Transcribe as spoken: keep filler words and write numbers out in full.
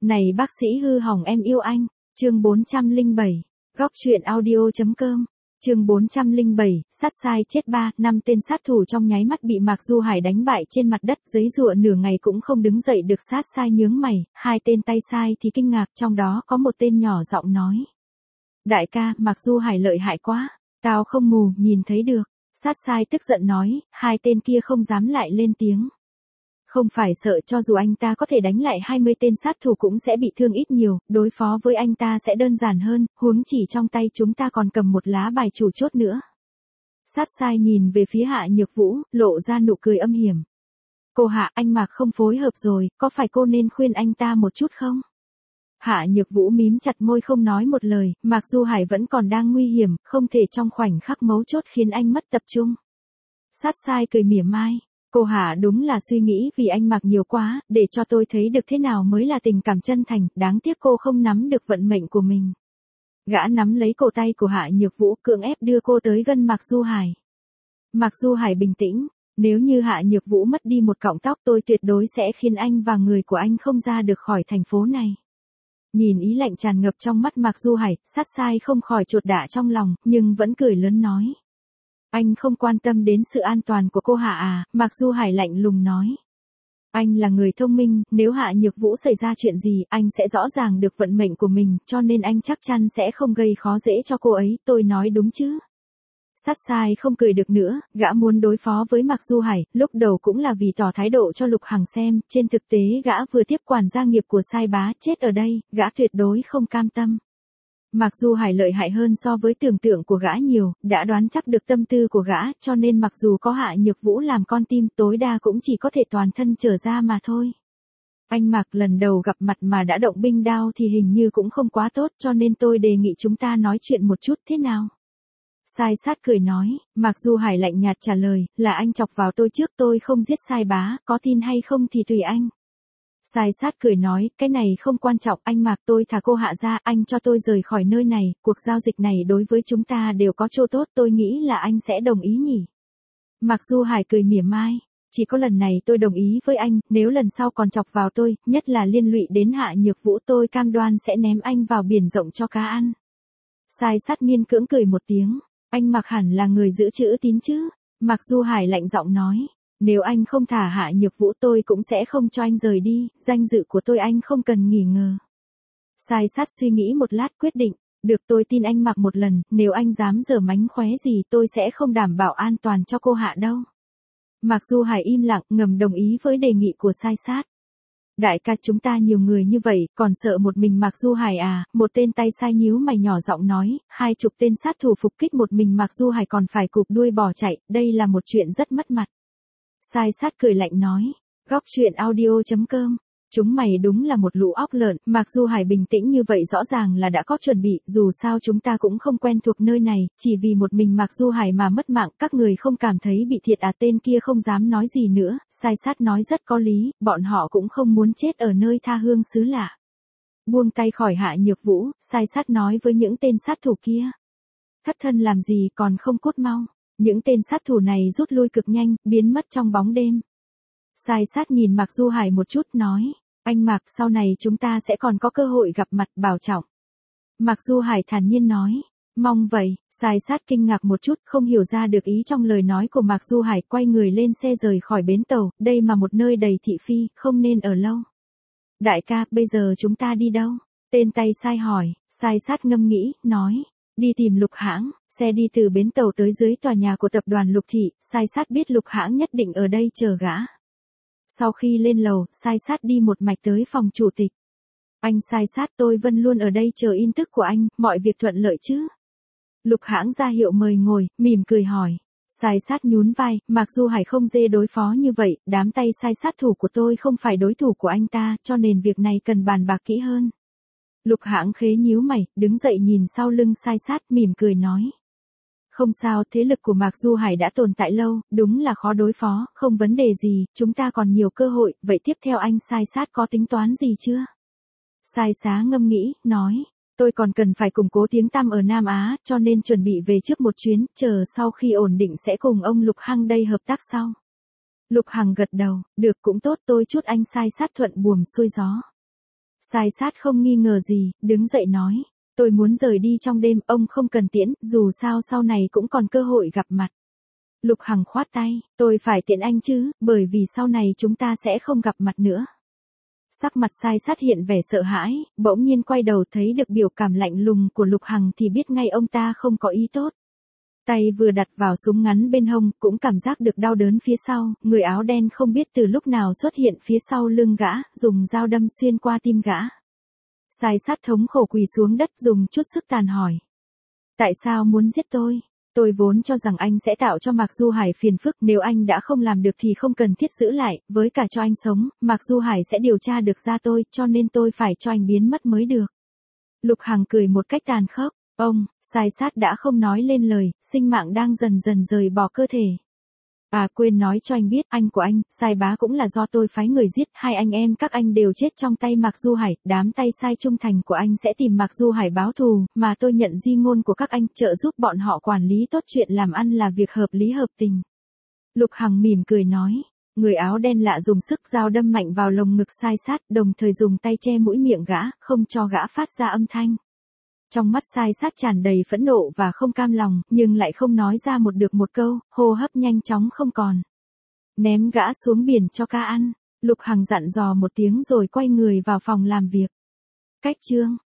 Này bác sĩ hư hỏng em yêu anh. Chương bốn trăm lẻ bảy. Góc truyện audio.com. Chương bốn trăm lẻ bảy, sát sai chết ba, năm tên sát thủ trong nháy mắt bị Mạc Du Hải đánh bại trên mặt đất, giấy giụa nửa ngày cũng không đứng dậy được. Sát sai nhướng mày, hai tên tay sai thì kinh ngạc, trong đó có một tên nhỏ giọng nói: Đại ca, Mạc Du Hải lợi hại quá, tao không mù, nhìn thấy được. Sát sai tức giận nói, hai tên kia không dám lại lên tiếng. Không phải sợ cho dù anh ta có thể đánh lại hai mươi tên sát thủ cũng sẽ bị thương ít nhiều, đối phó với anh ta sẽ đơn giản hơn, huống chỉ trong tay chúng ta còn cầm một lá bài chủ chốt nữa. Sát sai nhìn về phía Hạ Nhược Vũ, lộ ra nụ cười âm hiểm. Cô Hạ, anh Mạc không phối hợp rồi, có phải cô nên khuyên anh ta một chút không? Hạ Nhược Vũ mím chặt môi không nói một lời, Mạc Du Hải vẫn còn đang nguy hiểm, không thể trong khoảnh khắc mấu chốt khiến anh mất tập trung. Sát sai cười mỉa mai. Cô Hạ đúng là suy nghĩ vì anh Mạc nhiều quá, để cho tôi thấy được thế nào mới là tình cảm chân thành, đáng tiếc cô không nắm được vận mệnh của mình. Gã nắm lấy cổ tay của Hạ Nhược Vũ, cưỡng ép đưa cô tới gần Mạc Du Hải. Mạc Du Hải bình tĩnh, nếu như Hạ Nhược Vũ mất đi một cọng tóc tôi tuyệt đối sẽ khiến anh và người của anh không ra được khỏi thành phố này. Nhìn ý lạnh tràn ngập trong mắt Mạc Du Hải, sát sai không khỏi chột dạ trong lòng, nhưng vẫn cười lớn nói. Anh không quan tâm đến sự an toàn của cô Hạ à? Mạc Du Hải lạnh lùng nói. Anh là người thông minh, nếu Hạ Nhược Vũ xảy ra chuyện gì, anh sẽ rõ ràng được vận mệnh của mình, cho nên anh chắc chắn sẽ không gây khó dễ cho cô ấy, tôi nói đúng chứ? Sát sai không cười được nữa, gã muốn đối phó với Mạc Du Hải, lúc đầu cũng là vì tỏ thái độ cho Lục Hằng xem, trên thực tế gã vừa tiếp quản gia nghiệp của sai bá, chết ở đây, gã tuyệt đối không cam tâm. Mạc Du Hải lợi hại hơn so với tưởng tượng của gã nhiều, đã đoán chắc được tâm tư của gã, cho nên mặc dù có Hạ Nhược Vũ làm con tim, tối đa cũng chỉ có thể toàn thân trở ra mà thôi. Anh Mạc lần đầu gặp mặt mà đã động binh đao thì hình như cũng không quá tốt, cho nên tôi đề nghị chúng ta nói chuyện một chút, thế nào? Sai sát cười nói, Mạc Du Hải lạnh nhạt trả lời, là anh chọc vào tôi trước, tôi không giết sai bá, có tin hay không thì tùy anh. Sai sát cười nói, cái này không quan trọng, anh Mạc, tôi thả cô Hạ ra, anh cho tôi rời khỏi nơi này, cuộc giao dịch này đối với chúng ta đều có chỗ tốt, tôi nghĩ là anh sẽ đồng ý nhỉ. Mạc Du Hải cười mỉa mai, chỉ có lần này tôi đồng ý với anh, nếu lần sau còn chọc vào tôi, nhất là liên lụy đến Hạ Nhược Vũ, tôi cam đoan sẽ ném anh vào biển rộng cho cá ăn. Sai sát miên cưỡng cười một tiếng, anh Mạc hẳn là người giữ chữ tín chứ. Mạc Du Hải lạnh giọng nói. Nếu anh không thả Hạ Nhược Vũ tôi cũng sẽ không cho anh rời đi, danh dự của tôi anh không cần nghi ngờ. Sai sát suy nghĩ một lát quyết định, được tôi tin anh Mạc một lần, nếu anh dám giở mánh khóe gì tôi sẽ không đảm bảo an toàn cho cô Hạ đâu. Mạc Du Hải im lặng ngầm đồng ý với đề nghị của sai sát. Đại ca chúng ta nhiều người như vậy, còn sợ một mình Mạc Du Hải à? Một tên tay sai nhíu mày nhỏ giọng nói, hai chục tên sát thủ phục kích một mình Mạc Du Hải còn phải cụp đuôi bỏ chạy, đây là một chuyện rất mất mặt. Sai sát cười lạnh nói, góc truyện audio.com, chúng mày đúng là một lũ óc lợn, Mạc Du Hải bình tĩnh như vậy rõ ràng là đã có chuẩn bị, dù sao chúng ta cũng không quen thuộc nơi này, chỉ vì một mình Mạc Du Hải mà mất mạng, các người không cảm thấy bị thiệt à? Tên kia không dám nói gì nữa, sai sát nói rất có lý, bọn họ cũng không muốn chết ở nơi tha hương xứ lạ. Buông tay khỏi Hạ Nhược Vũ, sai sát nói với những tên sát thủ kia. Thất thân làm gì còn không cút mau. Những tên sát thủ này rút lui cực nhanh, biến mất trong bóng đêm. Sai sát nhìn Mạc Du Hải một chút nói, anh Mạc sau này chúng ta sẽ còn có cơ hội gặp mặt, bảo trọng. Mạc Du Hải thản nhiên nói, mong vậy. Sai sát kinh ngạc một chút, không hiểu ra được ý trong lời nói của Mạc Du Hải, quay người lên xe rời khỏi bến tàu, đây mà một nơi đầy thị phi, không nên ở lâu. Đại ca, bây giờ chúng ta đi đâu? Tên tay sai hỏi. Sai sát ngâm nghĩ, nói. Đi tìm Lục Hãng, xe đi từ bến tàu tới dưới tòa nhà của tập đoàn Lục Thị, sai sát biết Lục Hãng nhất định ở đây chờ gã. Sau khi lên lầu, sai sát đi một mạch tới phòng chủ tịch. Anh sai sát, tôi vẫn luôn ở đây chờ tin tức của anh, mọi việc thuận lợi chứ? Lục Hãng ra hiệu mời ngồi, mỉm cười hỏi. Sai sát nhún vai, Mạc Du Hải không dễ đối phó như vậy, đám tay sai sát thủ của tôi không phải đối thủ của anh ta, cho nên việc này cần bàn bạc kỹ hơn. Lục Hãng khế nhíu mày, đứng dậy nhìn sau lưng sai sát, mỉm cười nói. Không sao, thế lực của Mạc Du Hải đã tồn tại lâu, đúng là khó đối phó, không vấn đề gì, chúng ta còn nhiều cơ hội, vậy tiếp theo anh sai sát có tính toán gì chưa? Sai xá ngâm nghĩ, nói, tôi còn cần phải củng cố tiếng tăm ở Nam Á, cho nên chuẩn bị về trước một chuyến, chờ sau khi ổn định sẽ cùng ông Lục Hằng đây hợp tác sau. Lục Hằng gật đầu, được cũng tốt, tôi chúc anh sai sát thuận buồm xuôi gió. Sai sát không nghi ngờ gì, đứng dậy nói. Tôi muốn rời đi trong đêm, ông không cần tiễn, dù sao sau này cũng còn cơ hội gặp mặt. Lục Hằng khoát tay, tôi phải tiễn anh chứ, bởi vì sau này chúng ta sẽ không gặp mặt nữa. Sắc mặt Sai sát hiện vẻ sợ hãi, bỗng nhiên quay đầu thấy được biểu cảm lạnh lùng của Lục Hằng thì biết ngay ông ta không có ý tốt. Tay vừa đặt vào súng ngắn bên hông, cũng cảm giác được đau đớn phía sau, người áo đen không biết từ lúc nào xuất hiện phía sau lưng gã, dùng dao đâm xuyên qua tim gã. Sai sát thống khổ quỳ xuống đất dùng chút sức tàn hỏi. Tại sao muốn giết tôi? Tôi vốn cho rằng anh sẽ tạo cho Mạc Du Hải phiền phức, nếu anh đã không làm được thì không cần thiết giữ lại, với cả cho anh sống, Mạc Du Hải sẽ điều tra được ra tôi, cho nên tôi phải cho anh biến mất mới được. Lục Hằng cười một cách tàn khốc, ông, Sai sát đã không nói lên lời, sinh mạng đang dần dần rời bỏ cơ thể. À quên nói cho anh biết, anh của anh, Sai bá cũng là do tôi phái người giết, hai anh em các anh đều chết trong tay Mạc Du Hải, đám tay sai trung thành của anh sẽ tìm Mạc Du Hải báo thù, mà tôi nhận di ngôn của các anh, trợ giúp bọn họ quản lý tốt chuyện làm ăn là việc hợp lý hợp tình. Lục Hằng mỉm cười nói, người áo đen lạ dùng sức dao đâm mạnh vào lồng ngực Sai sát, đồng thời dùng tay che mũi miệng gã, không cho gã phát ra âm thanh. Trong mắt Sai sát tràn đầy phẫn nộ và không cam lòng, nhưng lại không nói ra một được một câu, hô hấp nhanh chóng không còn. Ném gã xuống biển cho cá ăn, Lục Hằng dặn dò một tiếng rồi quay người vào phòng làm việc. Cách chương